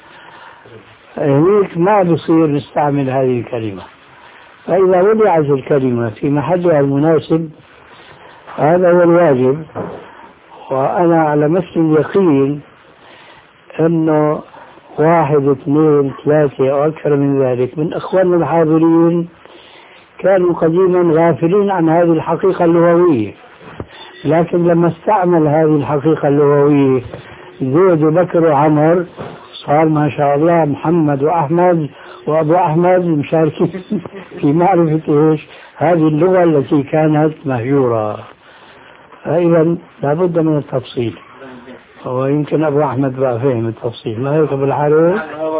هيك ما بصير نستعمل هذه الكلمة. فإذا وضعت الكلمة في محلها المناسب هذا هو الواجب. وأنا على مثل اليقين أنه واحد اثنين ثلاثة أو أكثر من ذلك من إخواننا الحاضرين كانوا قديما غافلين عن هذه الحقيقة اللغوية، لكن لما استعمل هذه الحقيقة اللغوية زيد وبكر وعمر صار ما شاء الله محمد وأحمد وأبو أحمد مشاركين في معرفة إيش هذه اللغة التي كانت مهجورة. فإذا لابد من التفصيل، ويمكن أبو أحمد بقى فهم التفصيل ما هيك بالحالة.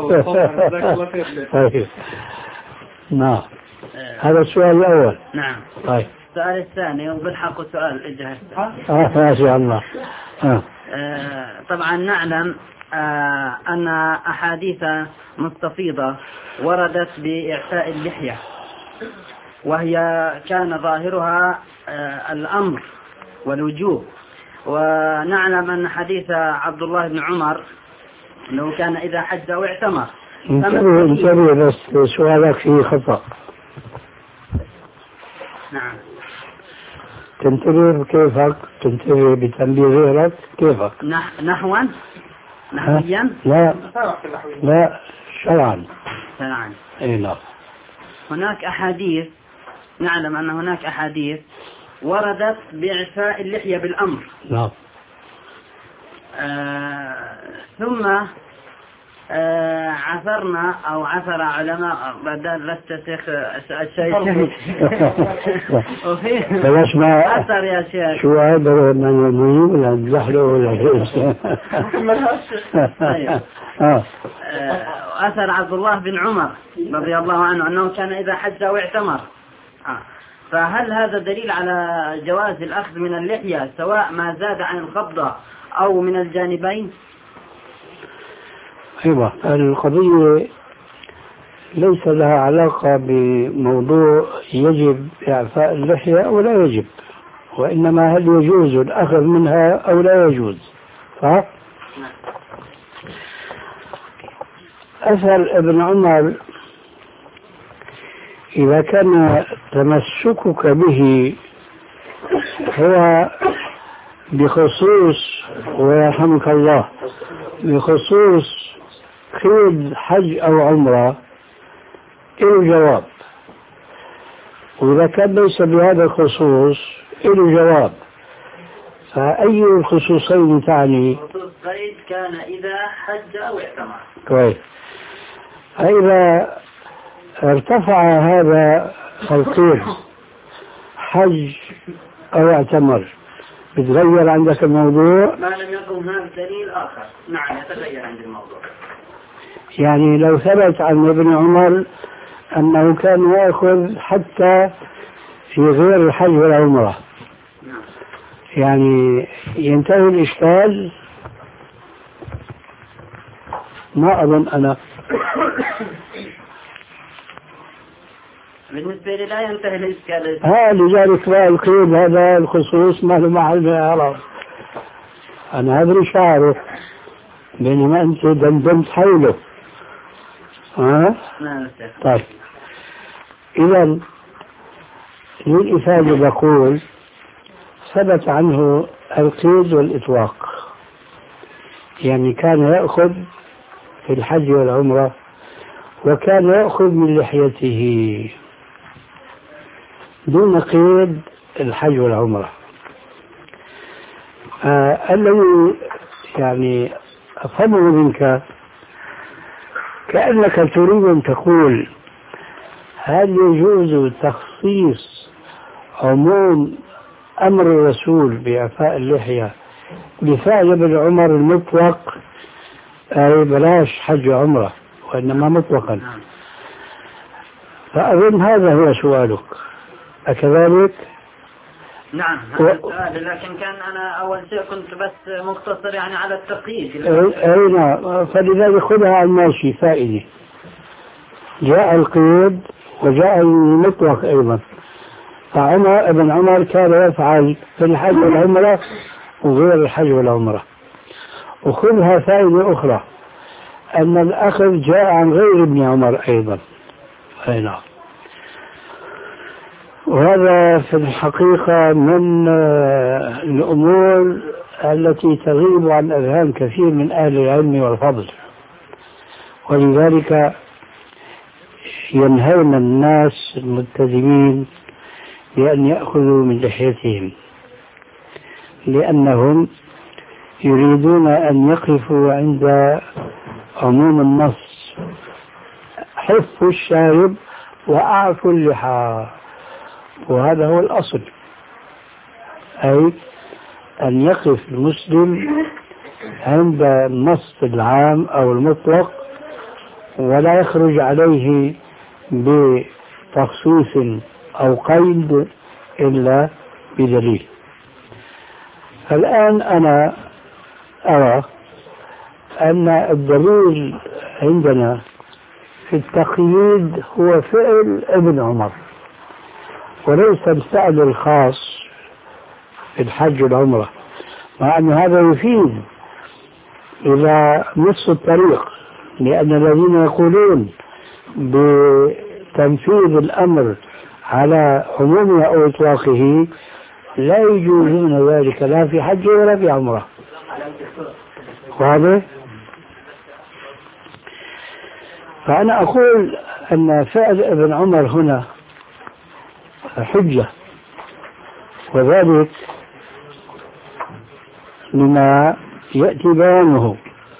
طيب نعم هذا السؤال الأول. نعم. طيب السؤال الثاني وبالحق سؤال اجهز. آه ما شاء الله. آه. آه طبعا نعلم آه أن أحاديث مستفيضة وردت بإعفاء اللحية، وهي كان ظاهرها آه الأمر والوجوب. ونعلم أن حديث عبد الله بن عمر أنه كان إذا حج أو اعتمر. انتبه انتبه بس سؤالك فيه خطأ. نعم. تنتبه كيفك؟ تنتبه بتنبيه غيرك كيفك؟ نح... نحوا نحويا؟ لا لا شرعا. شرعا. اي نعم. هناك أحاديث، نعلم أن هناك أحاديث وردت بإعفاء اللحية بالأمر. نعم. آه ثم آه عثرنا أو عثر علماء بدل لست شيخ الشيخ بلاش ما عثر يا شيخ شو هذا من المهم ولا نزحله ولا أثر عبد الله بن عمر رضي الله عنه أنه كان إذا حج أو اعتمر. آه. فهل هذا دليل على جواز الأخذ من اللحية سواء ما زاد عن القبضة أو من الجانبين؟ أيوة القضية ليس لها علاقة بموضوع يجب إعفاء اللحية أو لا يجب، وإنما هل يجوز الأخذ منها أو لا يجوز. صح؟ أثر ابن عمر إذا كان تمسكك به هو بخصوص ويرحمك الله بخصوص قيد حج أو عمرة إله جواب، وإذا كان ليس بهذا الخصوص إله جواب. فأي الخصوصين تعني؟ خصوص قيد كان إذا حج أو اعتمر. كويس. فإذا ارتفع هذا القيد حج أو اعتمر بتغير عندك الموضوع؟ ما لم يكن هناك دليل آخر نعم يتغير عند الموضوع. يعني لو ثبت عن ابن عمر أنه كان يأخذ حتى في غير الحج والعمرة يعني ينتهي الإشكال؟ ما أظن أنا. بالنسبة لي لا ينتهي الإشكال. ها لذلك لا القيد هذا الخصوص ما له محل من الإعراب. أنا أدري شعره بينما أنت دندمت حوله. ها؟ طيب إذا للإفادة بقول ثبت عنه القيد والإطلاق يعني كان يأخذ في الحج والعمرة وكان يأخذ من لحيته دون قيد الحج والعمرة. آه الذي يعني أفهمه منك كأنك تريد أن تقول هل يجوز تخصيص عموم أمر الرسول بإعفاء اللحية بفعل ابن عمر المطلق أي بلاش حج عمرة وإنما مطلقا؟ فأظن هذا هو سؤالك أكذلك؟ نعم هذا السؤال لكن كان أنا أول شيء كنت بس مقتصر يعني على التقييد. أي نعم فلذلك خذها على الماشي فائدة. جاء القيد وجاء المطلق أيضا. فعمر ابن عمر كان يفعل في الحج والعمرة وغير الحج والعمرة. وخذها فائدة أخرى أن الأخذ جاء عن غير ابن عمر أيضا. أي نعم. وهذا في الحقيقة من الأمور التي تغيب عن أذهان كثير من أهل العلم والفضل ولذلك ينهون الناس الملتزمين بأن يأخذوا من لحيتهم لأنهم يريدون أن يقفوا عند عموم النص حفوا الشارب وأعفوا اللحى وهذا هو الأصل أي أن يقف المسلم عند النص العام أو المطلق ولا يخرج عليه بتخصيص أو قيد إلا بدليل. الآن أنا أرى أن الدليل عندنا في التقييد هو فعل ابن عمر وليس الفعل الخاص في الحج والعمرة مع أن هذا يفيد إلى نصف الطريق لأن الذين يقولون بتنفيذ الأمر على عمومه أو إطلاقه لا يجوزون ذلك لا في حج ولا في عمرة. واضح؟ فأنا أقول أن فعل ابن عمر هنا حجة وذلك لما يأتي بيانه.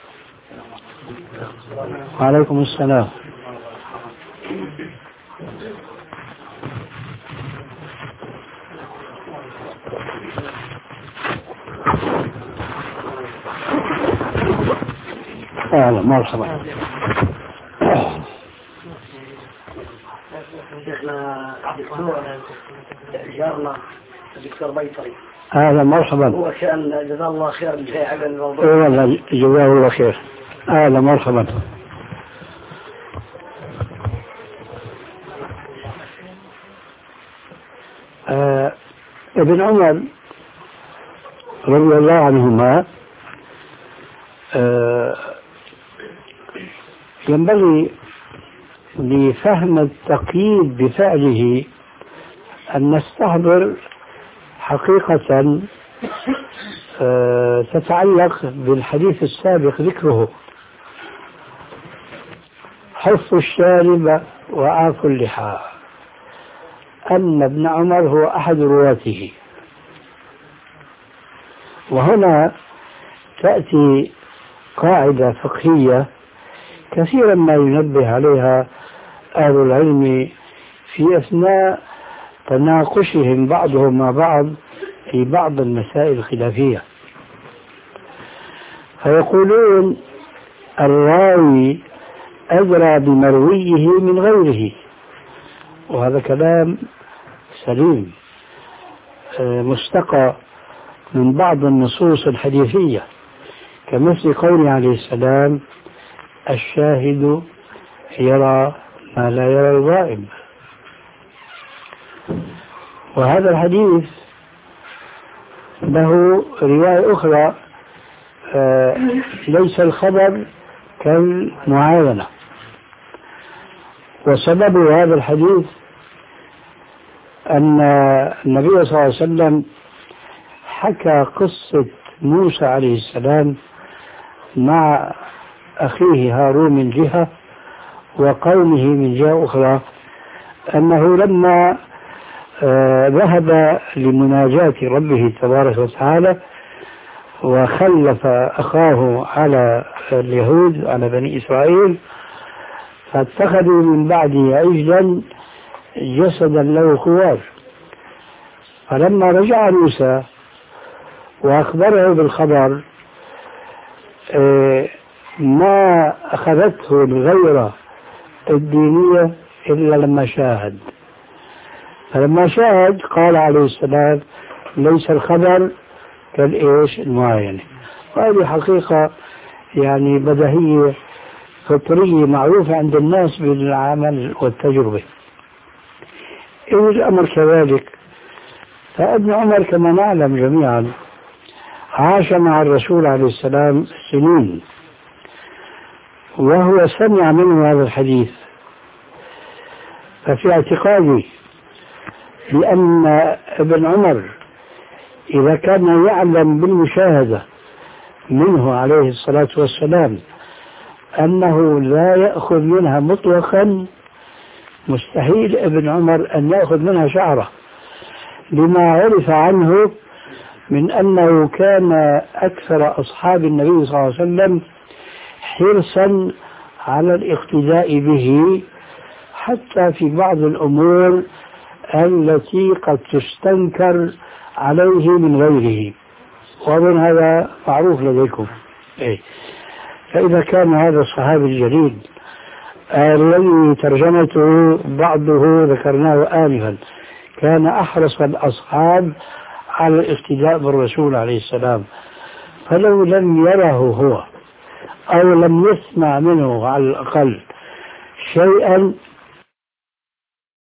وعليكم السلام. أهلا مرحبا. شيخنا دكتور جارنا الدكتور بيطري. أهلا مرحبا. هو كان جزاه الله خير جاي على الموضوع. إيه والله جزاه الله خير. أهلا مرحبا. آه ابن عمر رضي الله عنهما آه ينبغي لفهم التقييد بفعله أن نستحضر حقيقة آه تتعلق بالحديث السابق ذكره حف الشارب وعاف اللحى أن ابن عمر هو أحد رواته. وهنا تأتي قاعدة فقهية كثيرا ما ينبه عليها أهل العلم في أثناء تناقشهم بعضهم مع بعض في بعض المسائل الخلافية، فيقولون الراوي أدرى بمرويه من غيره، وهذا كلام سليم مستقى من بعض النصوص الحديثية، كمثل قوله عليه السلام: الشاهد يرى ما لا يرى الغائب. وهذا الحديث له رواية أخرى، آه ليس الخبر كالمعاينة. وسبب هذا الحديث أن النبي صلى الله عليه وسلم حكى قصة موسى عليه السلام مع أخيه هارون من جهة وقومه من جهة أخرى، أنه لما آه ذهب لمناجاة ربه تبارك وتعالى وخلف أخاه على اليهود على بني إسرائيل، فاتخذوا من بعده عجلا جسدا له خوار. فلما رجع موسى وأخبره بالخبر آه ما أخذته الغيرة الدينية إلا لما شاهد. فلما شاهد قال عليه السلام: ليس الخبر كالإيش المعاينة. وهذه حقيقة يعني بديهية فطرية معروفة عند الناس بالعمل والتجربة. إذ الأمر كذلك، فابن عمر كما نعلم جميعا عاش مع الرسول عليه السلام سنين، وهو سمع منه هذا الحديث. ففي اعتقادي بأن ابن عمر إذا كان يعلم بالمشاهدة منه عليه الصلاة والسلام أنه لا يأخذ منها مطلقا، مستحيل ابن عمر أن يأخذ منها شعرة، لما عرف عنه من أنه كان أكثر أصحاب النبي صلى الله عليه وسلم حرصا على الاقتداء به، حتى في بعض الأمور التي قد تستنكر عليه من غيره، وأظن هذا معروف لديكم. إيه. فإذا كان هذا الصحابي الجليل الذي ترجمته بعضه ذكرناه آنفا كان أحرص الأصحاب على الاقتداء بالرسول عليه السلام، فلو لم يره هو أو لم يسمع منه على الأقل شيئا